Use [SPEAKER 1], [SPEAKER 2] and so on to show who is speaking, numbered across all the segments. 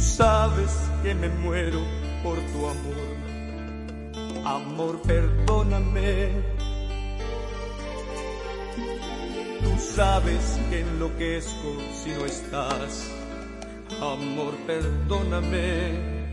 [SPEAKER 1] sabes que me muero por tu amor. Amor, perdóname. Tú sabes que enloquezco si no estás. Amor, perdóname.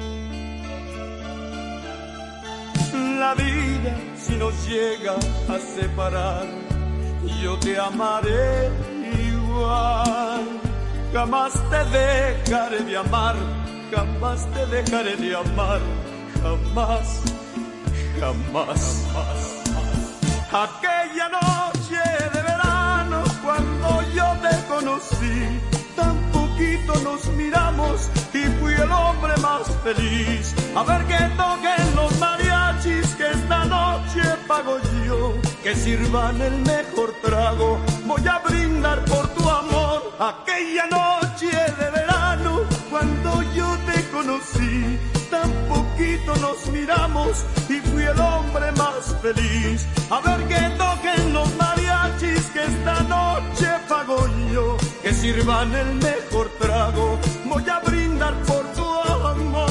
[SPEAKER 1] La vida si nos llega a separar, yo te amaré igual. Jamás te dejaré de amar, jamás te dejaré de amar, jamás, jamás, jamás. Aquella noche de verano cuando yo te conocí, tan poquito nos miramos y fui el hombre más feliz. A ver que toquen los mariachis, que esta noche pago yo, que sirvan el mejor trago, voy a brindar por tu amor. Aquella noche de verano cuando yo te conocí, tan poquito nos miramos y fui el hombre más feliz. A ver que toquen los mariachis, que esta noche pago yo, que sirvan el mejor trago, voy a brindar por tu amor.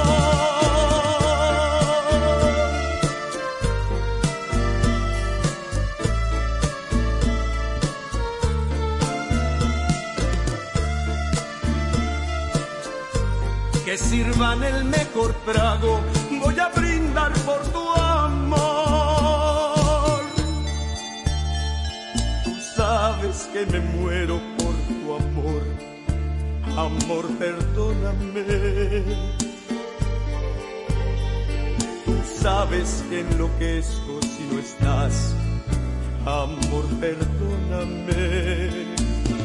[SPEAKER 1] Que sirvan el mejor trago, voy a brindar por tu amor. Tú sabes que me muero por tu amor. Amor, perdóname. Tú sabes que enloquezco si no estás. Amor, perdóname.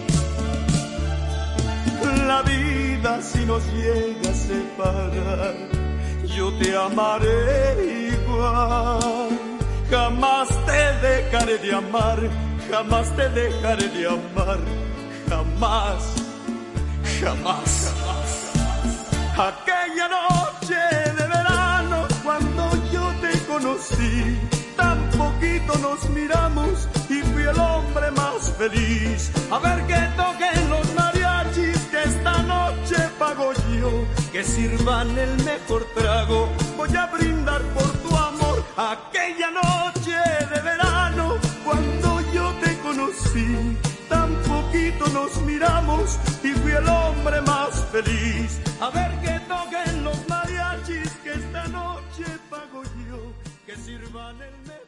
[SPEAKER 1] La vida si nos llega a separar, yo te amaré igual. Jamás te dejaré de amar, jamás te dejaré de amar, jamás, jamás, jamás. Aquella noche de verano cuando yo te conocí, tan poquito nos miramos y fui el hombre más feliz. A ver que toquen los mariachis, que esta noche pago yo, que sirvan el mejor trago, voy a brindar por tu amor. Aquella noche de verano cuando yo te conocí, tan poquito nos miramos y fui el hombre más feliz. A ver que toquen los mariachis, que esta noche pago yo, que sirvan el mejor